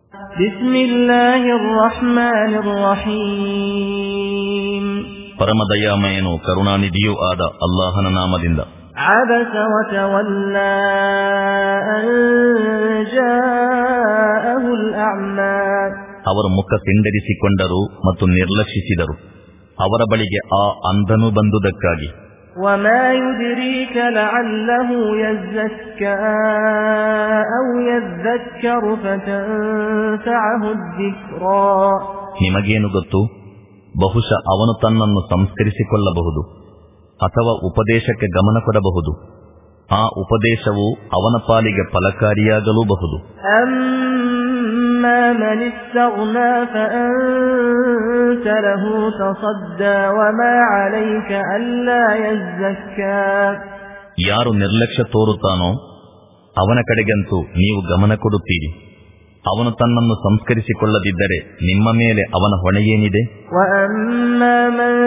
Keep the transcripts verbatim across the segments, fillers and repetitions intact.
ಬಿಸ್ಮಿಲ್ಲಾಹಿರ್ ರಹ್ಮಾನಿರ್ ರಹೀಮ್. ಪರಮದಯಾಮಯನು ಕರುಣಾನಿಧಿಯೂ ಆದ ಅಲ್ಲಾಹನ ನಾಮದಿಂದ. ಅಬಸ ವತವಲ್ಲಾ ಅನ್ ಜಾಅಹುಲ್ ಅಅಮಾ. ಅವರು ಮುಖ ಸಿಂಡರಿಸಿಕೊಂಡರು ಮತ್ತು ನಿರ್ಲಕ್ಷಿಸಿದರು ಅವರ ಬಳಿಗೆ ಆ ಅಂಧನು ಬಂದುದಕ್ಕಾಗಿ. ವಮಾ ಯುದ್ರೀಕ ಲಅಲ್ಲಹು ಯಝಕ್ಕಾ ಔ ಯذكರು ಫತನ್ಫಅಹು الذಿಕ್ರಾ. ನಿಮಗೇನು ಗೊತ್ತು, ಬಹುಶಃ ಅವನು ತನ್ನನ್ನು ಸಂಸ್ಕರಿಸಿಕೊಳ್ಳಬಹುದು ಅಥವಾ ಉಪದೇಶಕ್ಕೆ ಗಮನ ಕೊಡಬಹುದು. ಆ ಉಪದೇಶವು ಅವನ ಪಾಲಿಗೆ ಫಲಕಾರಿಯಾಗಲೂಬಹುದು. ಅಮ್ಮಾ ಮನ್ ಇಸ್ತಗ್ನಾ ಫಅಂತ ಲಹು ತಸದ್ದಾ ವಮಾ ಅಲೈಕ ಅಲ್ಲಾ ಯಝಕ್ಕಾ. ಯಾರು ನಿರ್ಲಕ್ಷ್ಯ ತೋರುತ್ತಾನೋ ಅವನ ಕಡೆಗಂತೂ ನೀವು ಗಮನ ಕೊಡುತ್ತೀರಿ. ಅವನು ತನ್ನನ್ನು ಸಂಸ್ಕರಿಸಿಕೊಳ್ಳದಿದ್ದರೆ ನಿಮ್ಮ ಮೇಲೆ ಅವನ ಹೊಣೆಯೇನಿದೆ. ವಅಮ್ಮಾ ಮನ್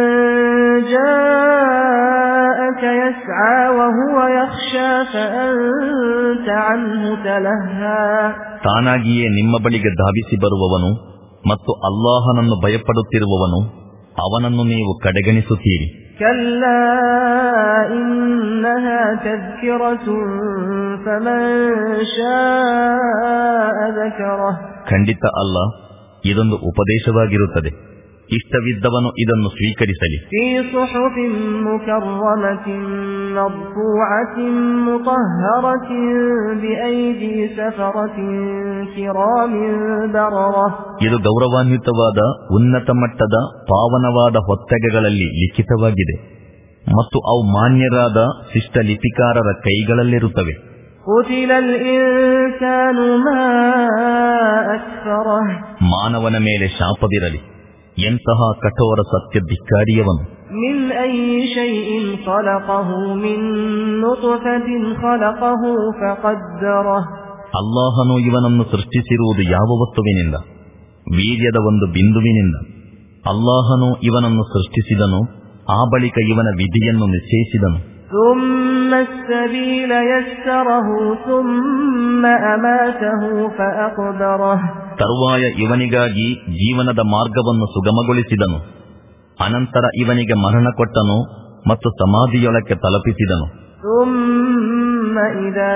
ಜಾಅಕ ಯಸ್ಆ ವಹುವ ಯಖ್ಶಾ ಫಅಂತ ಅನ್ಹು ತಲಹ್ಹಾ. ತಾನಾಗಿಯೇ ನಿಮ್ಮ ಬಳಿಗೆ ಧಾವಿಸಿ ಬರುವವನು ಮತ್ತು ಅಲ್ಲಾಹನನ್ನು ಭಯಪಡುತ್ತಿರುವವನು, ಅವನನ್ನು ನೀವು ಕಡೆಗಣಿಸುತ್ತೀರಿ. ಕಲ್ಲಾ ಇನ್ನಹಾ ತذ್ಕಿರತುನ್ ಫಮನ್ ಶಾಅ ذಕರಹ್. ಖಂಡಿತ ಅಲ್ಲ, ಇದೊಂದು ಉಪದೇಶವಾಗಿರುತ್ತದೆ. ಇಷ್ಟವಿದ್ದವನು ಇದನ್ನು ಸ್ವೀಕರಿಸಲಿ. ಫೀ ಸುಹುಫಿನ್ ಮುಕರ್ರಮತಿನ್ ಮರ್ಫೂಅತಿನ್ ಮುತಹ್ಹರತಿನ್ ಬಿಐದಿ ಸಫರತಿನ್ ಕಿರಾಮಿನ್ ಬರರಹ್. ಇದು ಗೌರವಾನ್ವಿತವಾದ ಉನ್ನತ ಮಟ್ಟದ ಪಾವನವಾದ ಹೊತ್ತಗೆಗಳಲ್ಲಿ ಲಿಖಿತವಾಗಿದೆ ಮತ್ತು ಅವು ಮಾನ್ಯರಾದ ಶಿಷ್ಟ ಲಿಪಿಕಾರರ ಕೈಗಳಲ್ಲಿರುತ್ತವೆ. ಕುತಿಲಲ್ ಇನ್ಸಾನು ಮಾ ಅಕ್ಫರಹ್. ಮಾನವನ ಮೇಲೆ ಶಾಪವಿರಲಿ, ಎಂತಹ ಕಠೋರ ಸತ್ಯ ಧಿಕ್ಕಾರಿಯವನು. ಮಿನ್ ಅಯ್ಯಿ ಶೈಇನ್ ಖಲಕಹು ಮಿನ್ ನುತ್ಫತಿನ್ ಖಲಕಹು ಫಖದ್ದರಹ್. ಅಲ್ಲಾಹನು ಇವನನ್ನು ಸೃಷ್ಟಿಸಿರುವುದು ಯಾವ ವಸ್ತುವಿನಿಂದ? ವೀರ್ಯದ ಒಂದು ಬಿಂದುವಿನಿಂದ. ಅಲ್ಲಾಹನು ಇವನನ್ನು ಸೃಷ್ಟಿಸಿದನು, ಆ ಬಳಿಕ ಇವನ ವಿಧಿಯನ್ನು ನಿಶ್ಚಯಿಸಿದನು. ಥುಮ್ಮ ಅಸ್ಸಬೀಲ ಯಸ್ಸರಹು ಥುಮ್ಮ ಅಮಾತಹು ಫಅಕ್ಬರಹ್. ತರುವಾಯ ಇವನಿಗಾಗಿ ಜೀವನದ ಮಾರ್ಗವನ್ನು ಸುಗಮಗೊಳಿಸಿದನು, ಅನಂತರ ಇವನಿಗೆ ಮರಣ ಕೊಟ್ಟನು ಮತ್ತು ಸಮಾಧಿಯೊಳಕ್ಕೆ ತಲುಪಿಸಿದನು. ಥುಮ್ಮ ಇದಾ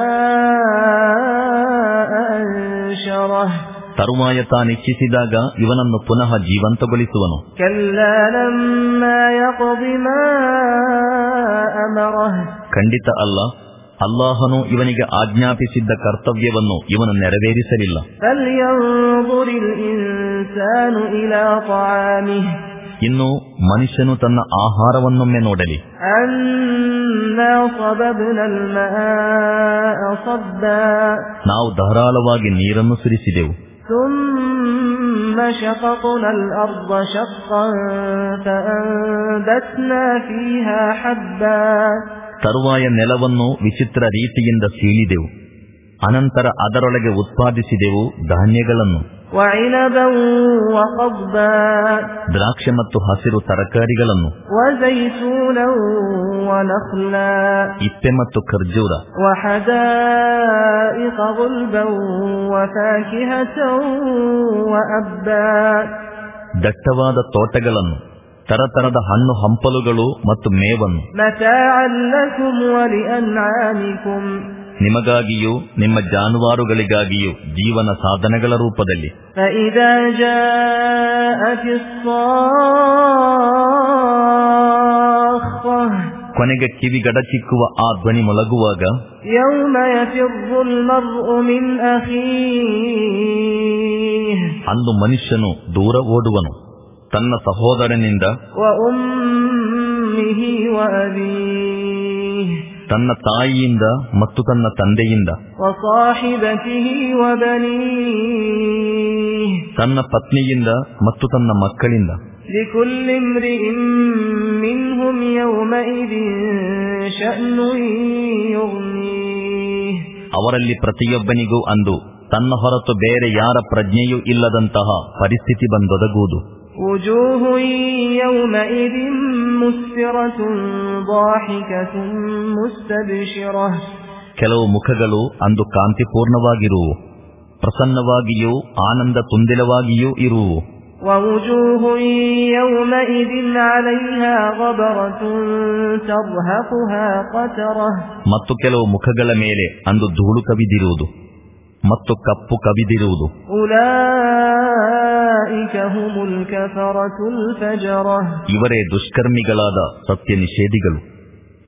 ಶಾಅ ಅನ್ಶರಹ್. ತರುವಾಯ ತಾನಿಚ್ಛಿಸಿದಾಗ ಇವನನ್ನು ಪುನಃ ಜೀವಂತಗೊಳಿಸುವನು. ಕಲ್ಲಾ ಲಮ್ಮಾ ಯಖ್ದಿ ಮಾ ಅಮರಹ್. ಖಂಡಿತ ಅಲ್ಲ, ಅಲ್ಲಾಹನು ಇವನಿಗೆ ಆಜ್ಞಾಪಿಸಿದ್ದ ಕರ್ತವ್ಯವನ್ನು ಇವನು ನೆರವೇರಿಸಲಿಲ್ಲ. ಫಲ್ಯಂظುರಿಲ್ ಇನ್ಸಾನು ಇಲಾ ತಆಮಿಹಿ. ಇನ್ನು ಮನುಷ್ಯನು ತನ್ನ ಆಹಾರವನ್ನೊಮ್ಮೆ ನೋಡಲಿ. ಅನ್ನಾ ಸಬಬ್ನಲ್ ಮಾಅ ಸಬ್ಬಾ. ನಾವು ಧಾರಾಳವಾಗಿ ನೀರನ್ನು ಸುರಿಸಿದೆವು. ثم شققنا الأرض شقا فأنبتنا فيها حبا. ತರುವಾಯ ನೆಲವನ್ನು ವಿಚಿತ್ರ ರೀತಿಯಿಂದ ಸೀಳಿದೆವು, ಅನಂತರ ಅದರೊಳಗೆ ಉತ್ಪಾದಿಸಿದೆವು ಧಾನ್ಯಗಳನ್ನು. وعنبا وقضبا. ದ್ರಾಕ್ಷೆ ಮತ್ತು ಹಸಿರು ತರಕಾರಿಗಳನ್ನು. وزيتونا ونخلا. ಇಪ್ಪೆ ಮತ್ತು ಖರ್ಜೂರ. وحدائق غلبا وفاكهة وأبا. ದಟ್ಟವಾದ ತೋಟಗಳನ್ನು, ತರತರದ ಹಣ್ಣು ಹಂಪಲುಗಳು ಮತ್ತು ಮೇವನ್ನು. متاعا لكم ولأنعامكم. ನಿಮಗಾಗಿಯೂ ನಿಮ್ಮ ಜಾನುವಾರುಗಳಿಗಾಗಿಯೂ ಜೀವನ ಸಾಧನಗಳ ರೂಪದಲ್ಲಿ. فإذا جاءت الصاخة. ಕೊನೆಗೆ ಕಿವಿಗಡಚಿಕ್ಕುವ ಆ ಧ್ವನಿ ಮೊಳಗುವಾಗ. يوم يفر المرء من أخيه. ಅಂದು ಮನುಷ್ಯನು ದೂರ ಓಡುವನು ತನ್ನ ಸಹೋದರನಿಂದ, وأمه وأبيه. ತನ್ನ ತಾಯಿಯಿಂದ ಮತ್ತು ತನ್ನ ತಂದೆಯಿಂದ. وصاحبته وبنيه. ತನ್ನ ಪತ್ನಿಯಿಂದ ಮತ್ತು ತನ್ನ ಮಕ್ಕಳಿಂದ. لكل امرئ منهم يومئذ شأن يغنيه. ಅವರಲ್ಲಿ ಪ್ರತಿಯೊಬ್ಬನಿಗೂ ಅಂದು ತನ್ನ ಹೊರತು ಬೇರೆ ಯಾರ ಪ್ರಜ್ಞೆಯೂ ಇಲ್ಲದಂತಹ ಪರಿಸ್ಥಿತಿ ಬಂದೊದಗುವುದು. وجوه يومئذ مسفرة ضاحكة مستبشرة. ಕೆಲವು ಮುಖಗಳು ಅಂದು ಕಾಂತಿಪೂರ್ಣವಾಗಿರುವು, ಪ್ರಸನ್ನವಾಗಿಯೂ ಆನಂದ ತುಂದಿಲವಾಗಿಯೂ ಇರುವು. ووجوه يومئذ عليها غبرة ترهقها قترة. ಮತ್ತು ಕೆಲವು ಮುಖಗಳ ಮೇಲೆ ಅಂದು ಧೂಳು ಕವಿದಿರುವುದು ಮತ್ತು ಕಪ್ಪು ಕವಿದಿರುವುದು. ಉಲೈಕ ಹುಮುಲ್ ಕಫರತುಲ್ ಫಜರ. ಇವರೇ ದುಷ್ಕರ್ಮಿಗಳಾದ ಸತ್ಯ ನಿಷೇಧಿಗಳು.